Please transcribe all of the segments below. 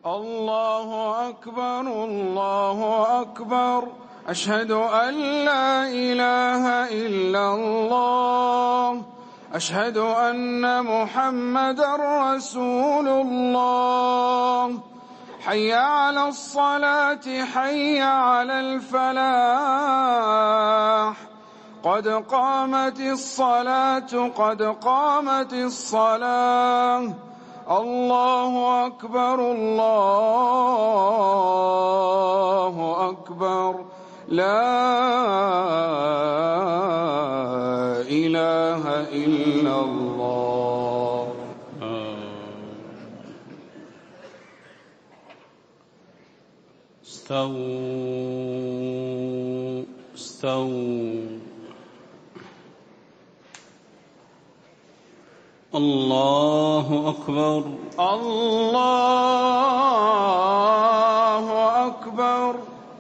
الله أكبر الله أكبر أشهد أن لا إله إلا الله أشهد أن محمدًا رسول الله حي على الصلاة حي على الفلاح قد قامت الصلاة قد قامت الصلاة الله أكبر الله أكبر لا إله إلا الله. استووا الله أكبر الله أكبر.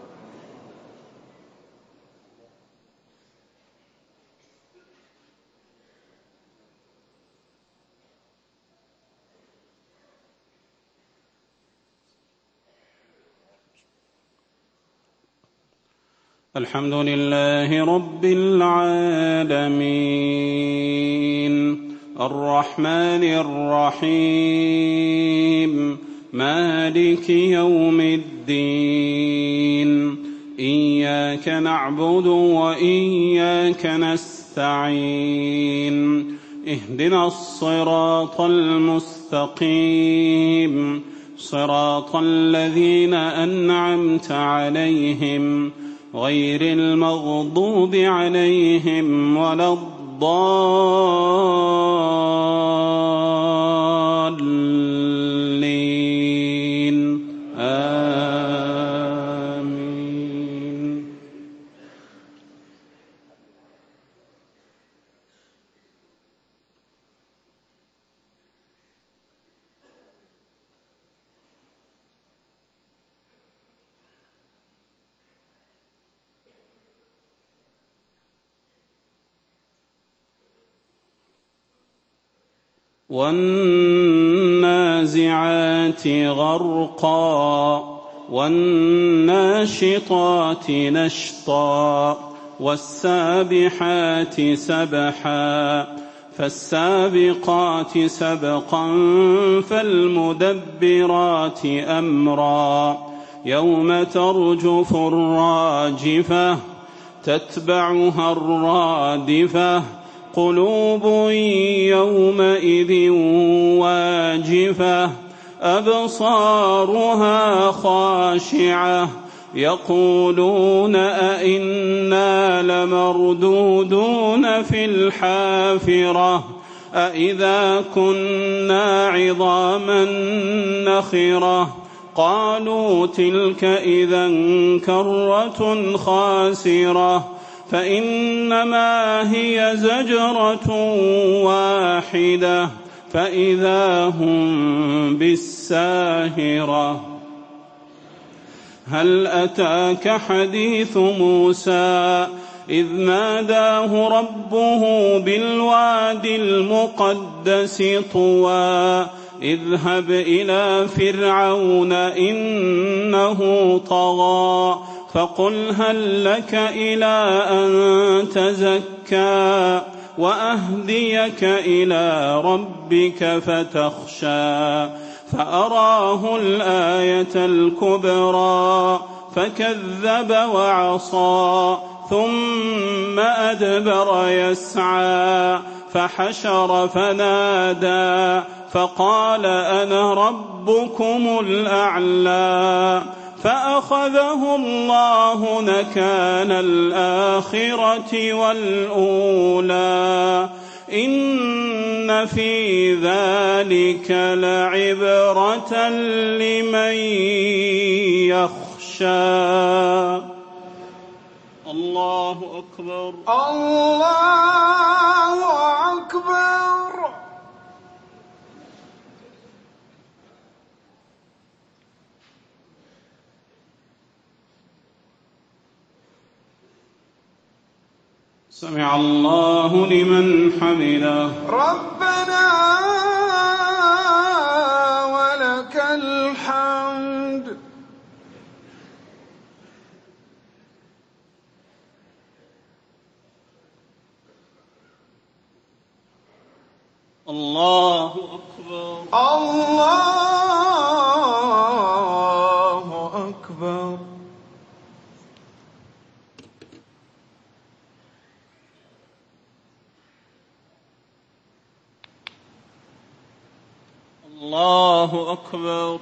الحمد لله رب العالمين الرحمن الرحيم مالك يوم الدين إياك نعبد وإياك نستعين اهدنا الصراط المستقيم صراط الذين أنعمت عليهم غير المغضوب عليهم ولا الضالين آمين. والنازعات غرقا والناشطات نشطا والسابحات سبحا فالسابقات سبقا فالمدبرات أمرا يوم ترجف الراجفة تتبعها الرادفة قلوب يومئذ واجفة أبصارها خاشعة يقولون أئنا لمردودون في الحافرة أئذا كنا عظاما نخرة قالوا تلك إذا كرة خاسرة فإنما هي زجرة واحدة فإذا هم بالساهرة. هل أتاك حديث موسى إذ ناداه ربه بالواد المقدس طوى اذهب إلى فرعون إنه طغى فقل هل لك إلى أن تزكى وأهديك إلى ربك فتخشى فأراه الآية الكبرى فكذب وعصى ثم أدبر يسعى فحشر فنادى فقال أنا ربكم الأعلى فأخذه الله نكال الآخرة والأولى إن في ذلك لعبرة لمن يخشى. الله أكبر الله أكبر. سمع الله لمن حمده ربنا ولك الحمد. الله أكبر. الله أكبر. الله أكبر.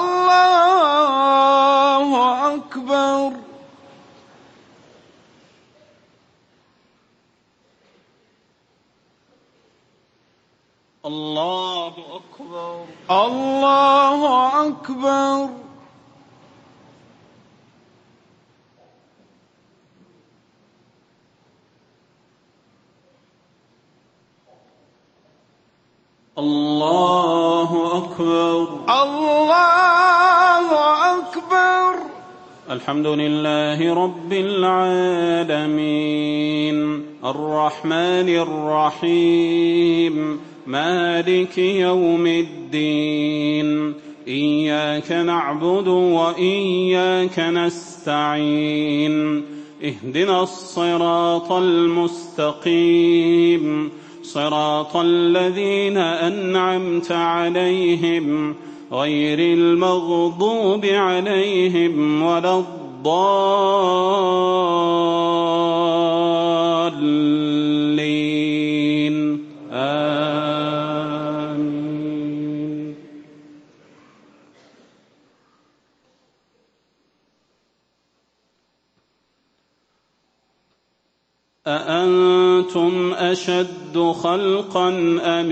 الله أكبر. الله أكبر. الله أكبر. الله أكبر. الله أكبر. الحمد لله رب العالمين الرحمن الرحيم مالك يوم الدين إياك نعبد وإياك نستعين اهدنا الصراط المستقيم صراط الذين أنعمت عليهم غير المغضوب عليهم ولا الضالين آمين. أأنتم أشد خلقا أم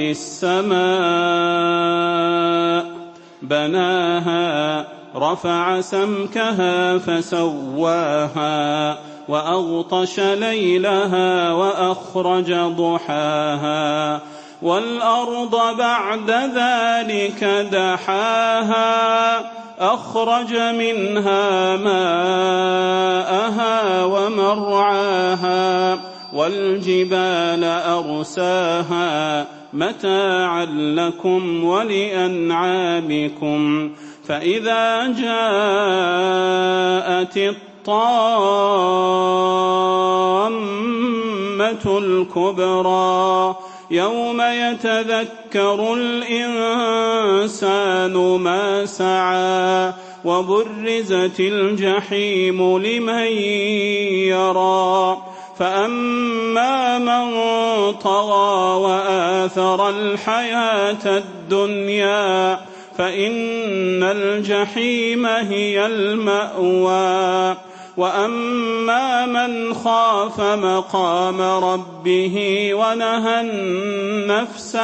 السماء بناها رفع سمكها فسواها وأغطش ليلها وأخرج ضحاها والأرض بعد ذلك دحاها أخرج منها ماءها ومرعاها والجبال أرساها متاعا لكم ولأنعامكم فإذا جاءت الطامة الكبرى يوم يتذكر الإنسان ما سعى وبرزت الجحيم لمن يرى فأما من طغى وآثر الحياة الدنيا فإن الجحيم هي المأوى وأما من خاف مقام ربه ونهى النفس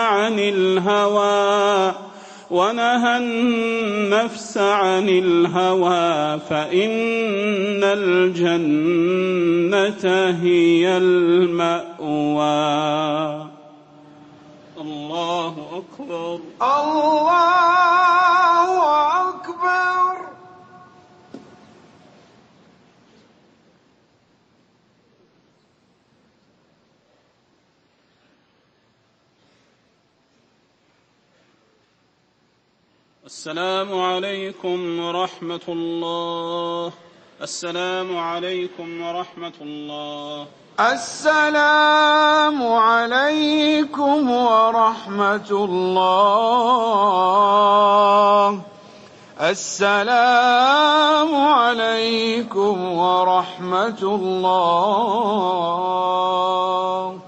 عن الهوى فإن الجنة هي المأوى. الله أكبر. الله أكبر. السلام عليكم ورحمة الله. السلام عليكم ورحمة الله. السلام عليكم ورحمة الله. السلام عليكم ورحمة الله.